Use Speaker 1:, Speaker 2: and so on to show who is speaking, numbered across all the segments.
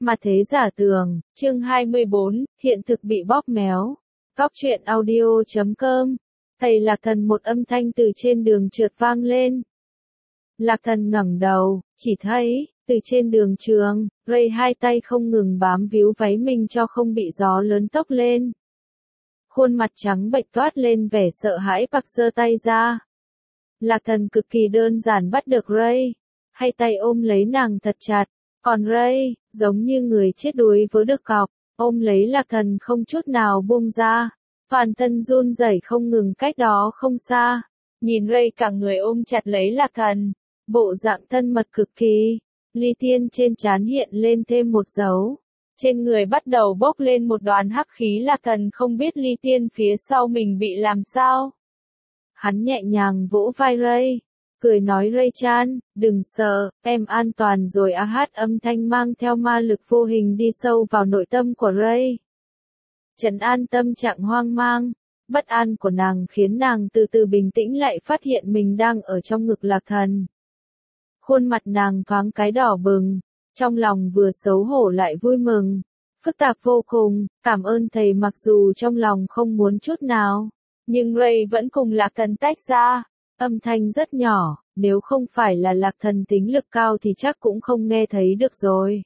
Speaker 1: Mặt thế giả tường, chương 24, hiện thực bị bóp méo. Góc truyện audio.com. Thầy Lạc Thần, một âm thanh từ trên đường trượt vang lên. Lạc Thần ngẩng đầu, chỉ thấy, từ trên đường trường, Ray hai tay không ngừng bám víu váy mình cho không bị gió lớn tốc lên. Khuôn mặt trắng bệch toát lên vẻ sợ hãi, bạc giơ tay ra. Lạc Thần cực kỳ đơn giản bắt được Ray, hai tay ôm lấy nàng thật chặt. Còn Ray, giống như người chết đuối vớ được cọc, ôm lấy Lạc Thần không chút nào buông ra. Toàn thân run rẩy không ngừng, cách đó không xa. Nhìn Ray cả người ôm chặt lấy Lạc Thần, bộ dạng thân mật cực kỳ. Ly Tiên trên trán hiện lên thêm một dấu. Trên người bắt đầu bốc lên một đoàn hắc khí. Lạc Thần không biết Ly Tiên phía sau mình bị làm sao. Hắn nhẹ nhàng vỗ vai Ray, cười nói: Ray chan, đừng sợ, em an toàn rồi. Âm thanh mang theo ma lực vô hình đi sâu vào nội tâm của Ray. Trấn an tâm trạng hoang mang, bất an của nàng khiến nàng từ từ bình tĩnh lại, phát hiện mình đang ở trong ngực Lạc Thần. Khuôn mặt nàng thoáng cái đỏ bừng, trong lòng vừa xấu hổ lại vui mừng, phức tạp vô cùng. Cảm ơn thầy. Mặc dù trong lòng không muốn chút nào, nhưng Ray vẫn cùng Lạc Thần tách ra. Âm thanh rất nhỏ, nếu không phải là Lạc Thần tính lực cao thì chắc cũng không nghe thấy được rồi.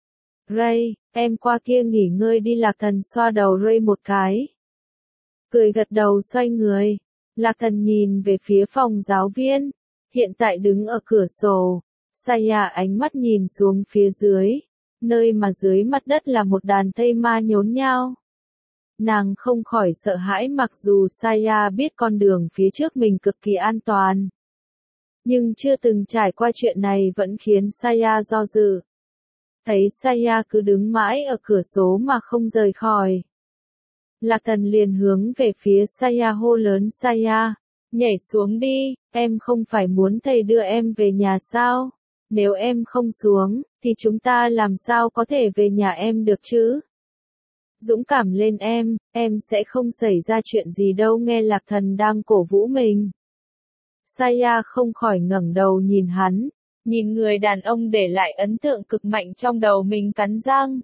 Speaker 1: Ray, em qua kia nghỉ ngơi đi. Lạc Thần xoa đầu Ray một cái, cười gật đầu xoay người. Lạc Thần nhìn về phía phòng giáo viên, hiện tại đứng ở cửa sổ. Saya ánh mắt nhìn xuống phía dưới, nơi mà dưới mặt đất là một đàn thây ma nhốn nhao. Nàng không khỏi sợ hãi, mặc dù Saya biết con đường phía trước mình cực kỳ an toàn. Nhưng chưa từng trải qua chuyện này vẫn khiến Saya do dự. Thấy Saya cứ đứng mãi ở cửa sổ mà không rời khỏi, Lạc Thần liền hướng về phía Saya hô lớn: Saya, nhảy xuống đi, em không phải muốn thầy đưa em về nhà sao? Nếu em không xuống, thì chúng ta làm sao có thể về nhà em được chứ? Dũng cảm lên em sẽ không xảy ra chuyện gì đâu. Nghe Lạc Thần đang cổ vũ mình, Saya không khỏi ngẩng đầu nhìn hắn, nhìn người đàn ông để lại ấn tượng cực mạnh trong đầu mình, cắn răng.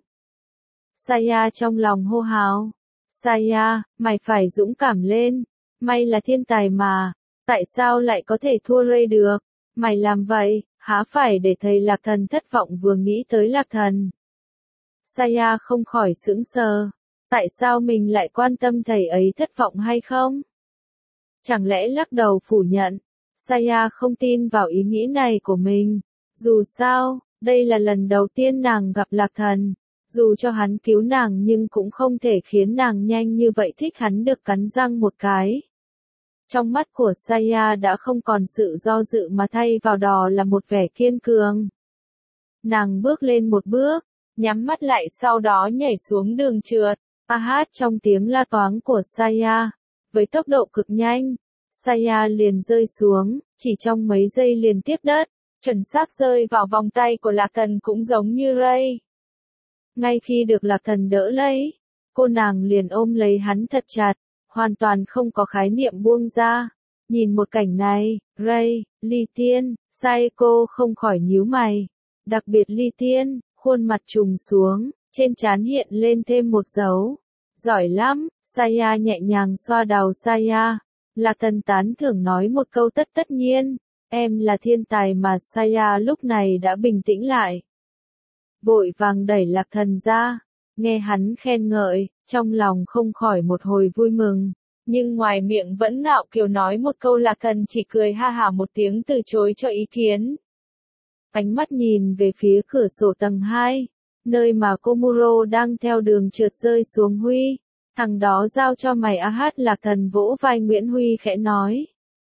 Speaker 1: Saya trong lòng hô hào: Saya, mày phải dũng cảm lên, mày là thiên tài mà, tại sao lại có thể thua Ray được? Mày làm vậy, há phải để thầy Lạc Thần thất vọng? Vừa nghĩ tới Lạc Thần, Saya không khỏi sững sờ. Tại sao mình lại quan tâm thầy ấy thất vọng hay không? Chẳng lẽ lắc đầu phủ nhận? Saya không tin vào ý nghĩ này của mình. Dù sao, đây là lần đầu tiên nàng gặp Lạc Thần. Dù cho hắn cứu nàng nhưng cũng không thể khiến nàng nhanh như vậy thích hắn được. Cắn răng một cái, trong mắt của Saya đã không còn sự do dự mà thay vào đó là một vẻ kiên cường. Nàng bước lên một bước, nhắm mắt lại, sau đó nhảy xuống đường trượt. Trong tiếng la toáng của Saya, với tốc độ cực nhanh, Saya liền rơi xuống, chỉ trong mấy giây liền tiếp đất, chuẩn xác rơi vào vòng tay của Lạc Thần, cũng giống như Ray. Ngay khi được Lạc Thần đỡ lấy, cô nàng liền ôm lấy hắn thật chặt, hoàn toàn không có khái niệm buông ra. Nhìn một cảnh này, Ray, Ly Tiên, Saeko không khỏi nhíu mày. Đặc biệt Ly Tiên, khuôn mặt trùng xuống, trên trán hiện lên thêm một dấu. Giỏi lắm. Saya nhẹ nhàng xoa đầu Saya. Lạc Thần tán thưởng nói một câu: tất nhiên, em là thiên tài mà. Saya lúc này đã bình tĩnh lại, vội vàng đẩy Lạc Thần ra. Nghe hắn khen ngợi, trong lòng không khỏi một hồi vui mừng, nhưng ngoài miệng vẫn ngạo kiều nói một câu. Lạc Thần chỉ cười ha hả một tiếng từ chối cho ý kiến. Ánh mắt nhìn về phía cửa sổ tầng 2, nơi mà Komuro đang theo đường trượt rơi xuống. Huy, thằng đó giao cho mày. Lạc Thần vỗ vai Nguyễn Huy khẽ nói.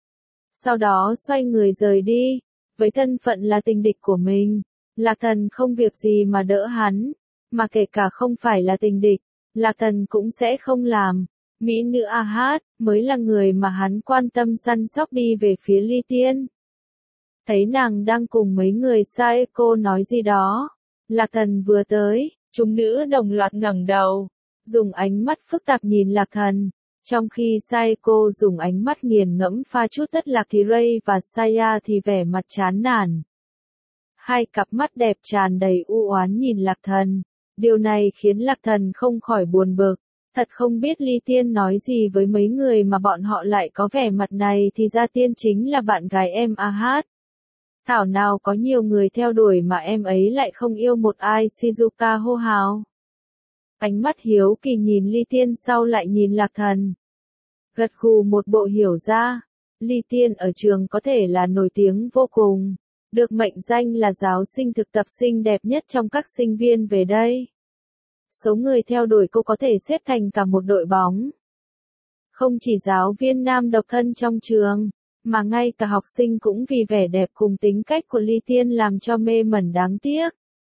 Speaker 1: Sau đó xoay người rời đi. Với thân phận là tình địch của mình, Lạc Thần không việc gì mà đỡ hắn, mà kể cả không phải là tình địch, Lạc Thần cũng sẽ không làm. Mỹ nữ mới là người mà hắn quan tâm săn sóc. Đi về phía Ly Tiên, thấy nàng đang cùng mấy người. Saeko nói gì đó. Lạc Thần vừa tới, chúng nữ đồng loạt ngẩng đầu, dùng ánh mắt phức tạp nhìn Lạc Thần, trong khi Saeko dùng ánh mắt nghiền ngẫm pha chút thất lạc thì Ray và Saya thì vẻ mặt chán nản. Hai cặp mắt đẹp tràn đầy u oán nhìn Lạc Thần. Điều này khiến Lạc Thần không khỏi buồn bực. Thật không biết Ly Tiên nói gì với mấy người mà bọn họ lại có vẻ mặt này thì ra Tiên chính là bạn gái em hát. Thảo nào có nhiều người theo đuổi mà em ấy lại không yêu một ai, Shizuka hô hào. Ánh mắt hiếu kỳ nhìn Ly Tiên sau lại nhìn Lạc Thần. Gật gù một bộ hiểu ra. Ly Tiên ở trường có thể là nổi tiếng vô cùng. Được mệnh danh là giáo sinh thực tập xinh đẹp nhất trong các sinh viên về đây. Số người theo đuổi cô có thể xếp thành cả một đội bóng. Không chỉ giáo viên nam độc thân trong trường, mà ngay cả học sinh cũng vì vẻ đẹp cùng tính cách của Ly Tiên làm cho mê mẩn đáng tiếc.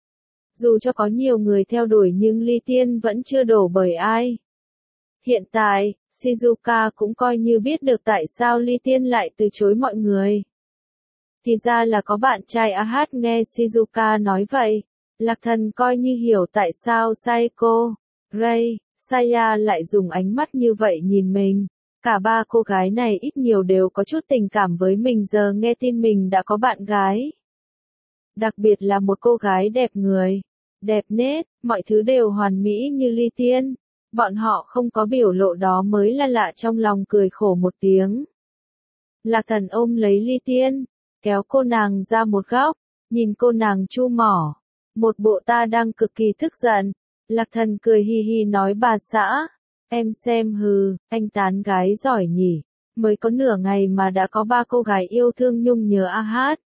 Speaker 1: Dù cho có nhiều người theo đuổi nhưng Ly Tiên vẫn chưa đổ bởi ai. Hiện tại, Shizuka cũng coi như biết được tại sao Ly Tiên lại từ chối mọi người. Thì ra là có bạn trai hát. Nghe Shizuka nói vậy, Lạc Thần coi như hiểu tại sao Saeko, Rei, Saya lại dùng ánh mắt như vậy nhìn mình. Cả ba cô gái này ít nhiều đều có chút tình cảm với mình giờ nghe tin mình đã có bạn gái. Đặc biệt là một cô gái đẹp người, đẹp nết, mọi thứ đều hoàn mỹ như Ly Tiên. Bọn họ không có biểu lộ đó mới là lạ, trong lòng cười khổ một tiếng. Lạc Thần ôm lấy Ly Tiên, kéo cô nàng ra một góc, nhìn cô nàng chu mỏ. Một bộ ta đang cực kỳ tức giận. Lạc Thần cười hi hi nói bà xã. Em xem hừ, anh tán gái giỏi nhỉ. Mới có nửa ngày mà đã có ba cô gái yêu thương nhung nhớ hát.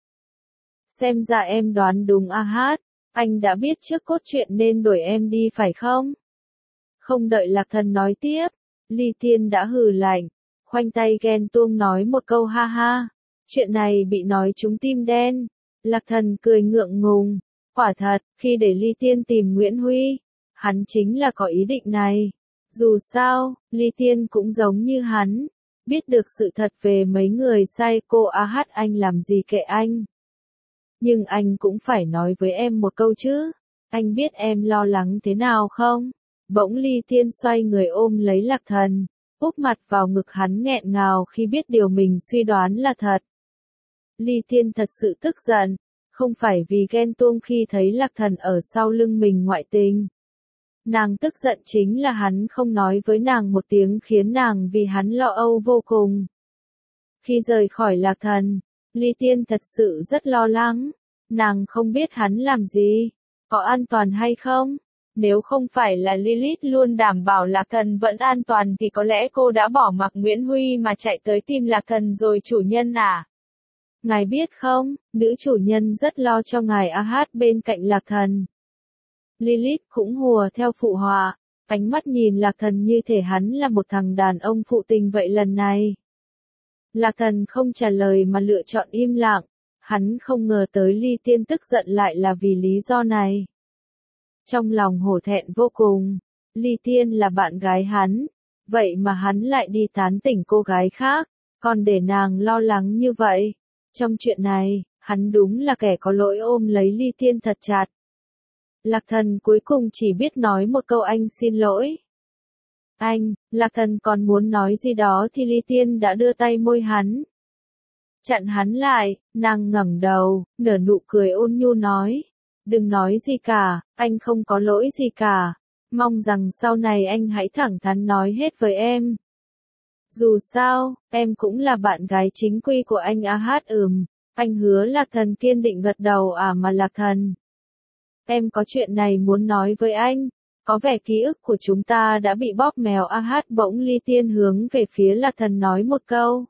Speaker 1: Xem ra em đoán đúng hát. Anh đã biết trước cốt truyện nên đuổi em đi phải không? Không đợi Lạc Thần nói tiếp, Ly Tiên đã hừ lạnh, khoanh tay ghen tuông nói một câu ha ha. Chuyện này bị nói trúng tim đen. Lạc Thần cười ngượng ngùng. Quả thật, khi để Ly Tiên tìm Nguyễn Huy, hắn chính là có ý định này. Dù sao, Ly Tiên cũng giống như hắn, biết được sự thật về mấy người say cô hát. Anh làm gì kệ anh. Nhưng anh cũng phải nói với em một câu chứ. Anh biết em lo lắng thế nào không? Bỗng Ly Tiên xoay người ôm lấy Lạc Thần, úp mặt vào ngực hắn nghẹn ngào khi biết điều mình suy đoán là thật. Ly Tiên thật sự tức giận, không phải vì ghen tuông khi thấy Lạc Thần ở sau lưng mình ngoại tình. Nàng tức giận chính là hắn không nói với nàng một tiếng khiến nàng vì hắn lo âu vô cùng. Khi rời khỏi Lạc Thần, Ly Tiên thật sự rất lo lắng. Nàng không biết hắn làm gì, có an toàn hay không. Nếu không phải là Lilith luôn đảm bảo Lạc Thần vẫn an toàn thì có lẽ cô đã bỏ mặc Nguyễn Huy mà chạy tới tìm Lạc Thần rồi. Chủ nhân à? Ngài biết không, nữ chủ nhân rất lo cho ngài hát bên cạnh Lạc Thần. Lilith cũng hùa theo phụ họa, ánh mắt nhìn Lạc Thần như thể hắn là một thằng đàn ông phụ tình vậy lần này. Lạc Thần không trả lời mà lựa chọn im lặng, hắn không ngờ tới Ly Tiên tức giận lại là vì lý do này. Trong lòng hổ thẹn vô cùng, Ly Tiên là bạn gái hắn, vậy mà hắn lại đi tán tỉnh cô gái khác, còn để nàng lo lắng như vậy. Trong chuyện này, hắn đúng là kẻ có lỗi ôm lấy Ly Tiên thật chặt. Lạc Thần cuối cùng chỉ biết nói một câu anh xin lỗi. Anh, Lạc Thần còn muốn nói gì đó thì Ly Tiên đã đưa tay môi hắn. Chặn hắn lại, nàng ngẩng đầu, nở nụ cười ôn nhu nói. Đừng nói gì cả, anh không có lỗi gì cả. Mong rằng sau này anh hãy thẳng thắn nói hết với em. Dù sao, em cũng là bạn gái chính quy của anh hát. Anh hứa. Lạc Thần kiên định gật đầu. Mà Lạc Thần, em có chuyện này muốn nói với anh. Có vẻ ký ức của chúng ta đã bị bóp méo hát. Bỗng Ly Tiên hướng về phía Lạc Thần nói một câu.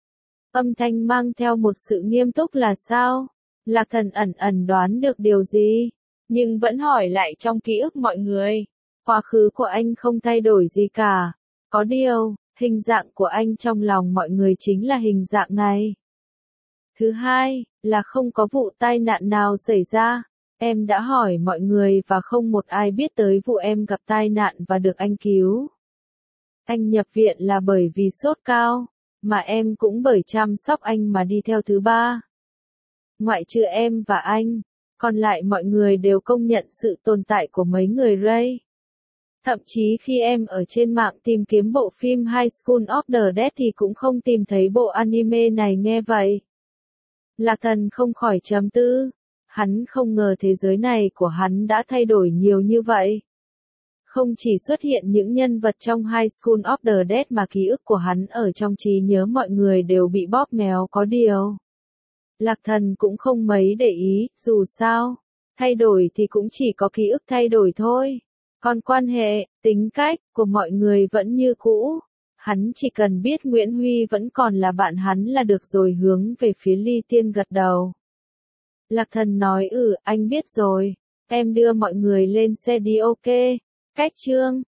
Speaker 1: Âm thanh mang theo một sự nghiêm túc là sao? Lạc Thần ẩn ẩn đoán được điều gì, nhưng vẫn hỏi lại trong ký ức mọi người. Quá khứ của anh không thay đổi gì cả. Có điều, hình dạng của anh trong lòng mọi người chính là hình dạng này. Thứ hai, là không có vụ tai nạn nào xảy ra. Em đã hỏi mọi người và không một ai biết tới vụ em gặp tai nạn và được anh cứu. Anh nhập viện là bởi vì sốt cao, mà em cũng bởi chăm sóc anh mà đi theo. Thứ ba, ngoại trừ em và anh, còn lại mọi người đều công nhận sự tồn tại của mấy người Ray. Thậm chí khi em ở trên mạng tìm kiếm bộ phim High School of the Dead thì cũng không tìm thấy bộ anime này. Nghe vậy, Lạc Thần không khỏi trầm tư. Hắn không ngờ thế giới này của hắn đã thay đổi nhiều như vậy. Không chỉ xuất hiện những nhân vật trong High School of the Dead mà ký ức của hắn ở trong trí nhớ mọi người đều bị bóp méo có điều. Lạc Thần cũng không mấy để ý, dù sao, thay đổi thì cũng chỉ có ký ức thay đổi thôi. Còn quan hệ, tính cách của mọi người vẫn như cũ. Hắn chỉ cần biết Nguyễn Huy vẫn còn là bạn hắn là được rồi, hướng về phía Ly Tiên gật đầu. Lạc Thần nói anh biết rồi, em đưa mọi người lên xe đi ok. Cách chương